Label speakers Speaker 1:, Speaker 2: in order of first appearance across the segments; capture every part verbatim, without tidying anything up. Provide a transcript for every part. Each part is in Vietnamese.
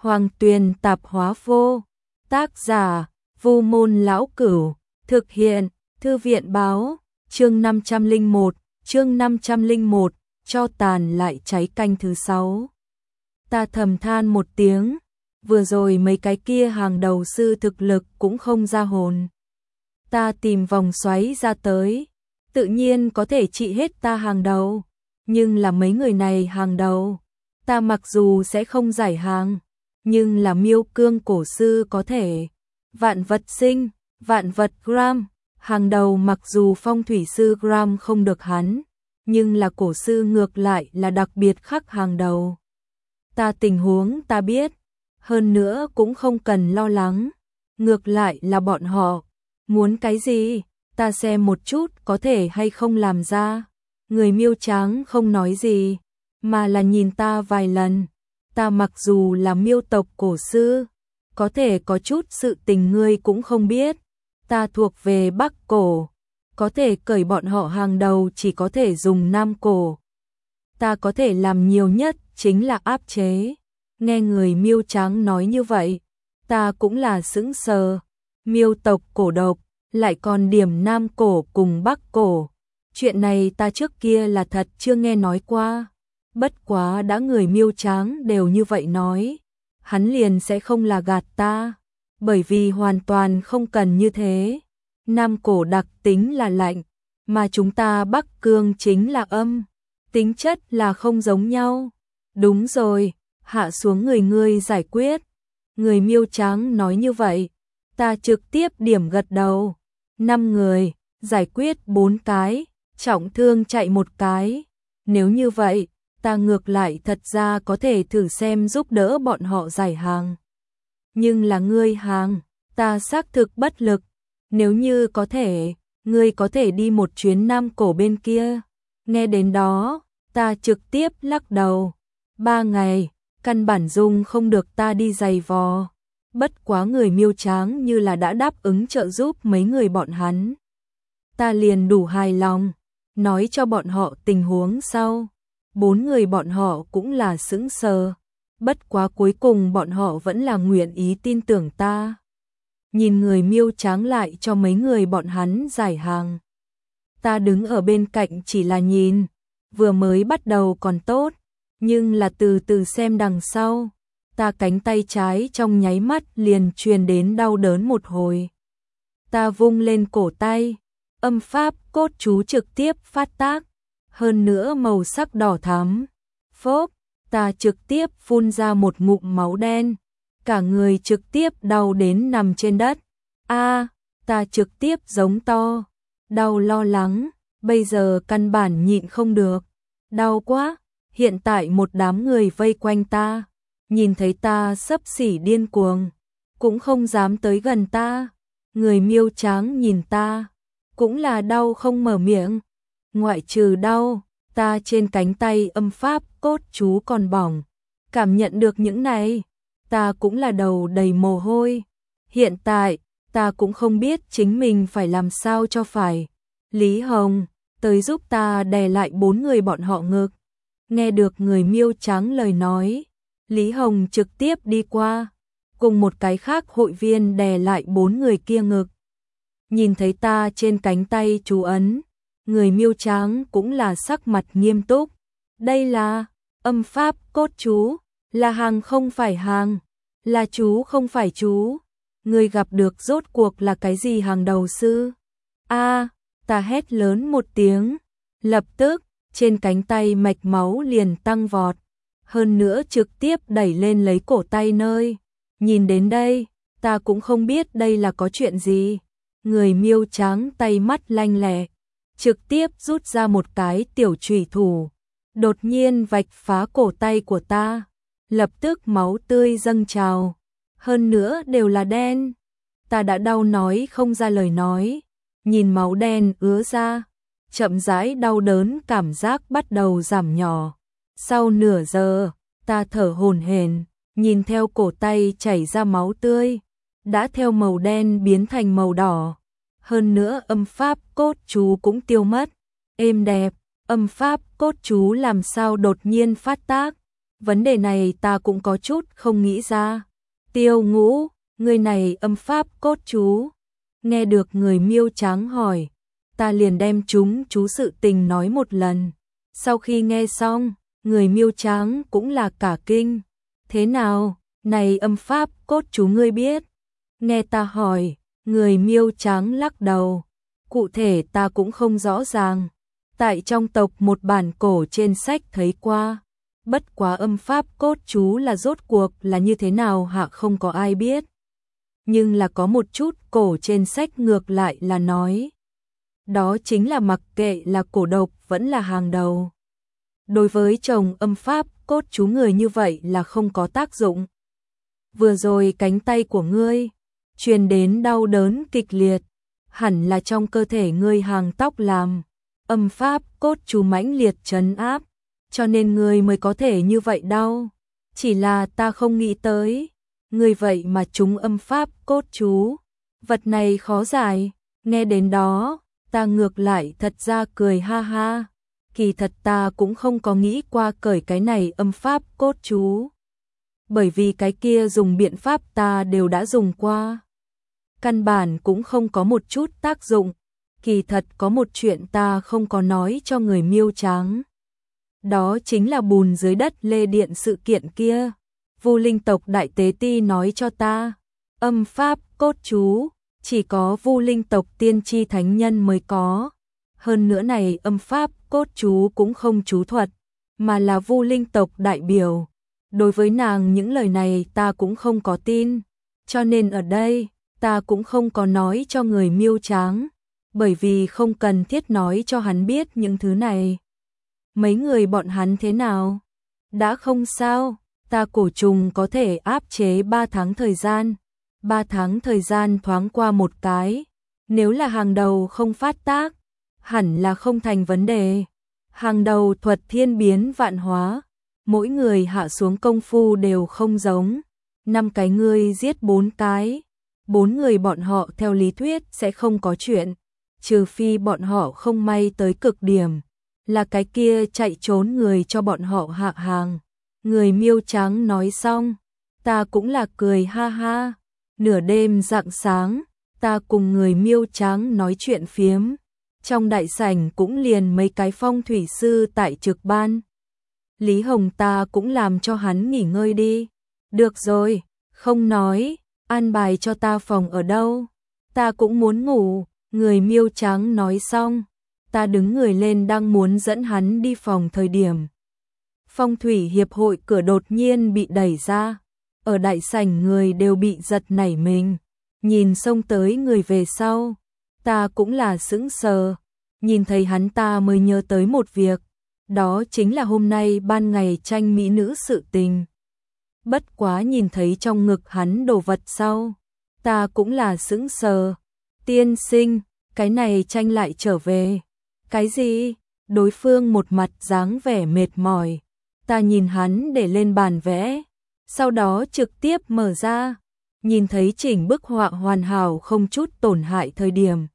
Speaker 1: Hoàng Tuyền tạp hóa vô. Tác giả, Vu Môn Lão Cửu. Thực hiện, Thư viện báo. Chương năm trăm lẻ một, chương năm trăm lẻ một, cho tàn lại cháy canh thứ sáu. Ta thầm than một tiếng, vừa rồi mấy cái kia hàng đầu sư thực lực cũng không ra hồn. Ta tìm vòng xoáy ra tới, tự nhiên có thể trị hết ta hàng đầu, nhưng là mấy người này hàng đầu, ta mặc dù sẽ không giải hàng, nhưng là Miêu Cương cổ sư có thể. Vạn vật sinh, vạn vật gram, hàng đầu mặc dù phong thủy sư gram không được hắn, nhưng là cổ sư ngược lại là đặc biệt khắc hàng đầu. Ta tình huống ta biết, hơn nữa cũng không cần lo lắng, ngược lại là bọn họ muốn cái gì, ta xem một chút có thể hay không làm ra. Người Miêu Tráng không nói gì, mà là nhìn ta vài lần. Ta mặc dù là Miêu tộc cổ sư, có thể có chút sự tình ngươi cũng không biết. Ta thuộc về Bắc cổ, có thể cởi bọn họ hàng đầu chỉ có thể dùng Nam cổ. Ta có thể làm nhiều nhất chính là áp chế. Nghe người Miêu Tráng nói như vậy, ta cũng là sững sờ. Miêu tộc cổ độc, lại còn điểm Nam cổ cùng Bắc cổ. Chuyện này ta trước kia là thật chưa nghe nói qua. Bất quá đã người Miêu Tráng đều như vậy nói, hắn liền sẽ không là gạt ta, bởi vì hoàn toàn không cần như thế. Nam cổ đặc tính là lạnh, mà chúng ta Bắc cương chính là âm, tính chất là không giống nhau. Đúng rồi, hạ xuống người ngươi giải quyết. Người Miêu Tráng nói như vậy, ta trực tiếp điểm gật đầu. Năm người, giải quyết bốn cái, trọng thương chạy một cái. Nếu như vậy, ta ngược lại thật ra có thể thử xem giúp đỡ bọn họ giải hàng. Nhưng là ngươi hàng, ta xác thực bất lực. Nếu như có thể, ngươi có thể đi một chuyến Nam cổ bên kia. Nghe đến đó, ta trực tiếp lắc đầu. Ba ngày, căn bản dung không được ta đi giày vò. Bất quá người Miêu Tráng như là đã đáp ứng trợ giúp mấy người bọn hắn. Ta liền đủ hài lòng, nói cho bọn họ tình huống sau. Bốn người bọn họ cũng là sững sờ. Bất quá cuối cùng bọn họ vẫn là nguyện ý tin tưởng ta. Nhìn người Miêu Tráng lại cho mấy người bọn hắn giải hàng. Ta đứng ở bên cạnh chỉ là nhìn, vừa mới bắt đầu còn tốt, nhưng là từ từ xem đằng sau, ta cánh tay trái trong nháy mắt liền truyền đến đau đớn một hồi. Ta vung lên cổ tay, âm pháp cốt chú trực tiếp phát tác, hơn nữa màu sắc đỏ thắm. Phốp, ta trực tiếp phun ra một ngụm máu đen, cả người trực tiếp đau đến nằm trên đất. A, ta trực tiếp giống to, đau lo lắng, bây giờ căn bản nhịn không được, đau quá. Hiện tại một đám người vây quanh ta, nhìn thấy ta xấp xỉ điên cuồng, cũng không dám tới gần ta. Người Miêu Tráng nhìn ta, cũng là đau không mở miệng. Ngoại trừ đau, ta trên cánh tay âm pháp cốt chú còn bỏng. Cảm nhận được những này, ta cũng là đầu đầy mồ hôi. Hiện tại, ta cũng không biết chính mình phải làm sao cho phải. Lý Hồng, tới giúp ta đè lại bốn người bọn họ ngực. Nghe được người Miêu Tráng lời nói, Lý Hồng trực tiếp đi qua, cùng một cái khác hội viên đè lại bốn người kia ngực. Nhìn thấy ta trên cánh tay chú ấn, người Miêu Tráng cũng là sắc mặt nghiêm túc. Đây là âm pháp cốt chú, là hàng không phải hàng, là chú không phải chú. Người gặp được rốt cuộc là cái gì hàng đầu sư? A, ta hét lớn một tiếng, lập tức trên cánh tay mạch máu liền tăng vọt, hơn nữa trực tiếp đẩy lên lấy cổ tay nơi. Nhìn đến đây, ta cũng không biết đây là có chuyện gì. Người Miêu Tráng tay mắt lanh lẹ, trực tiếp rút ra một cái tiểu chủy thủ, đột nhiên vạch phá cổ tay của ta. Lập tức máu tươi dâng trào, hơn nữa đều là đen. Ta đã đau nói không ra lời nói, nhìn máu đen ứa ra, chậm rãi đau đớn cảm giác bắt đầu giảm nhỏ. Sau nửa giờ, ta thở hổn hển, nhìn theo cổ tay chảy ra máu tươi, đã theo màu đen biến thành màu đỏ. Hơn nữa âm pháp cốt chú cũng tiêu mất. Êm đẹp, âm pháp cốt chú làm sao đột nhiên phát tác. Vấn đề này ta cũng có chút không nghĩ ra. Tiêu Ngũ, người này âm pháp cốt chú. Nghe được người Miêu Tráng hỏi, ta liền đem chúng chú sự tình nói một lần. Sau khi nghe xong, người Miêu Tráng cũng là cả kinh. Thế nào, này âm pháp cốt chú ngươi biết? Nghe ta hỏi, người Miêu Tráng lắc đầu. Cụ thể ta cũng không rõ ràng. Tại trong tộc một bản cổ trên sách thấy qua. Bất quá âm pháp cốt chú là rốt cuộc là như thế nào hạ không có ai biết. Nhưng là có một chút cổ trên sách ngược lại là nói. Đó chính là mặc kệ là cổ độc vẫn là hàng đầu. Đối với chồng âm pháp cốt chú người như vậy là không có tác dụng. Vừa rồi cánh tay của ngươi truyền đến đau đớn kịch liệt, hẳn là trong cơ thể ngươi hàng tóc làm âm pháp cốt chú mãnh liệt trấn áp, cho nên ngươi mới có thể như vậy đau. Chỉ là ta không nghĩ tới, ngươi vậy mà trúng âm pháp cốt chú, vật này khó giải. Nghe đến đó, ta ngược lại thật ra cười ha ha. Kỳ thật ta cũng không có nghĩ qua cởi cái này âm pháp cốt chú. Bởi vì cái kia dùng biện pháp ta đều đã dùng qua. Căn bản cũng không có một chút tác dụng. Kỳ thật có một chuyện ta không có nói cho người Miêu Tráng. Đó chính là bùn dưới đất lê điện sự kiện kia. Vu Linh tộc đại tế ti nói cho ta. Âm pháp cốt chú chỉ có Vu Linh tộc tiên tri thánh nhân mới có. Hơn nữa này âm pháp cốt chú cũng không chú thuật, mà là Vu Linh tộc đại biểu. Đối với nàng những lời này ta cũng không có tin, cho nên ở đây ta cũng không có nói cho người Miêu Tráng, bởi vì không cần thiết nói cho hắn biết những thứ này. Mấy người bọn hắn thế nào? Đã không sao, ta cổ trùng có thể áp chế ba tháng thời gian. ba tháng thời gian thoáng qua một cái, nếu là hàng đầu không phát tác, hẳn là không thành vấn đề. Hàng đầu thuật thiên biến vạn hóa, mỗi người hạ xuống công phu đều không giống. Năm cái ngươi giết bốn cái, bốn người bọn họ theo lý thuyết sẽ không có chuyện, trừ phi bọn họ không may tới cực điểm, là cái kia chạy trốn người cho bọn họ hạ hàng. Người Miêu Tráng nói xong, ta cũng là cười ha ha. Nửa đêm rạng sáng, ta cùng người Miêu Tráng nói chuyện phiếm. Trong đại sảnh cũng liền mấy cái phong thủy sư tại trực ban. Lý Hồng ta cũng làm cho hắn nghỉ ngơi đi. Được rồi, không nói, an bài cho ta phòng ở đâu. Ta cũng muốn ngủ. Người Miêu Tráng nói xong, ta đứng người lên đang muốn dẫn hắn đi phòng thời điểm. Phong thủy hiệp hội cửa đột nhiên bị đẩy ra. Ở đại sảnh người đều bị giật nảy mình. Nhìn xông tới người về sau, ta cũng là sững sờ. Nhìn thấy hắn ta mới nhớ tới một việc. Đó chính là hôm nay ban ngày tranh mỹ nữ sự tình. Bất quá nhìn thấy trong ngực hắn đồ vật sau, ta cũng là sững sờ. Tiên sinh, cái này tranh lại trở về. Cái gì? Đối phương một mặt dáng vẻ mệt mỏi. Ta nhìn hắn để lên bàn vẽ, sau đó trực tiếp mở ra, nhìn thấy chỉnh bức họa hoàn hảo không chút tổn hại thời điểm.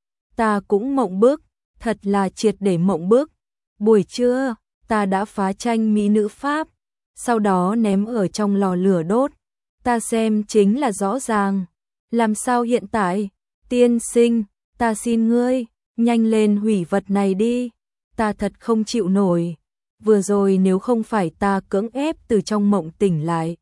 Speaker 1: Ta cũng mộng bức, thật là triệt để mộng bức. Buổi trưa, ta đã phá tranh mỹ nữ Pháp, sau đó ném ở trong lò lửa đốt. Ta xem chính là rõ ràng. Làm sao hiện tại? Tiên sinh, ta xin ngươi, nhanh lên hủy vật này đi. Ta thật không chịu nổi. Vừa rồi nếu không phải ta cưỡng ép từ trong mộng tỉnh lại,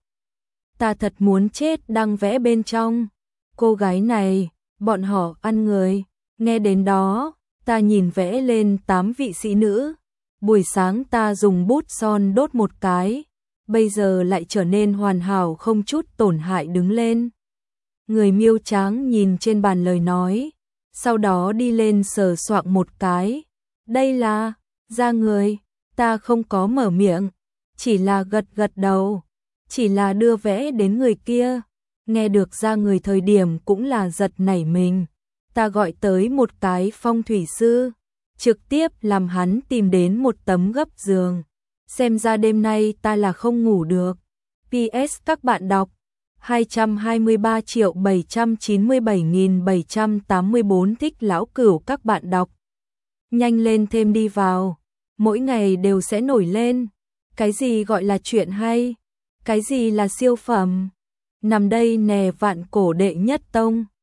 Speaker 1: ta thật muốn chết đang vẽ bên trong. Cô gái này, bọn họ ăn người. Nghe đến đó, ta nhìn vẽ lên tám vị sĩ nữ. Buổi sáng ta dùng bút son đốt một cái, bây giờ lại trở nên hoàn hảo không chút tổn hại đứng lên. Người Miêu Tráng nhìn trên bàn lời nói, sau đó đi lên sờ soạng một cái. Đây là da người. Ta không có mở miệng, chỉ là gật gật đầu, chỉ là đưa vẽ đến người kia. Nghe được ra người thời điểm cũng là giật nảy mình. Ta gọi tới một cái phong thủy sư, trực tiếp làm hắn tìm đến một tấm gấp giường. Xem ra đêm nay ta là không ngủ được. pê ét các bạn đọc hai trăm hai mươi ba triệu bảy trăm chín mươi bảy nghìn bảy trăm tám mươi bốn thích lão cửu các bạn đọc. Nhanh lên thêm đi vào. Mỗi ngày đều sẽ nổi lên. Cái gì gọi là chuyện hay? Cái gì là siêu phẩm? Nằm đây nè vạn cổ đệ nhất tông.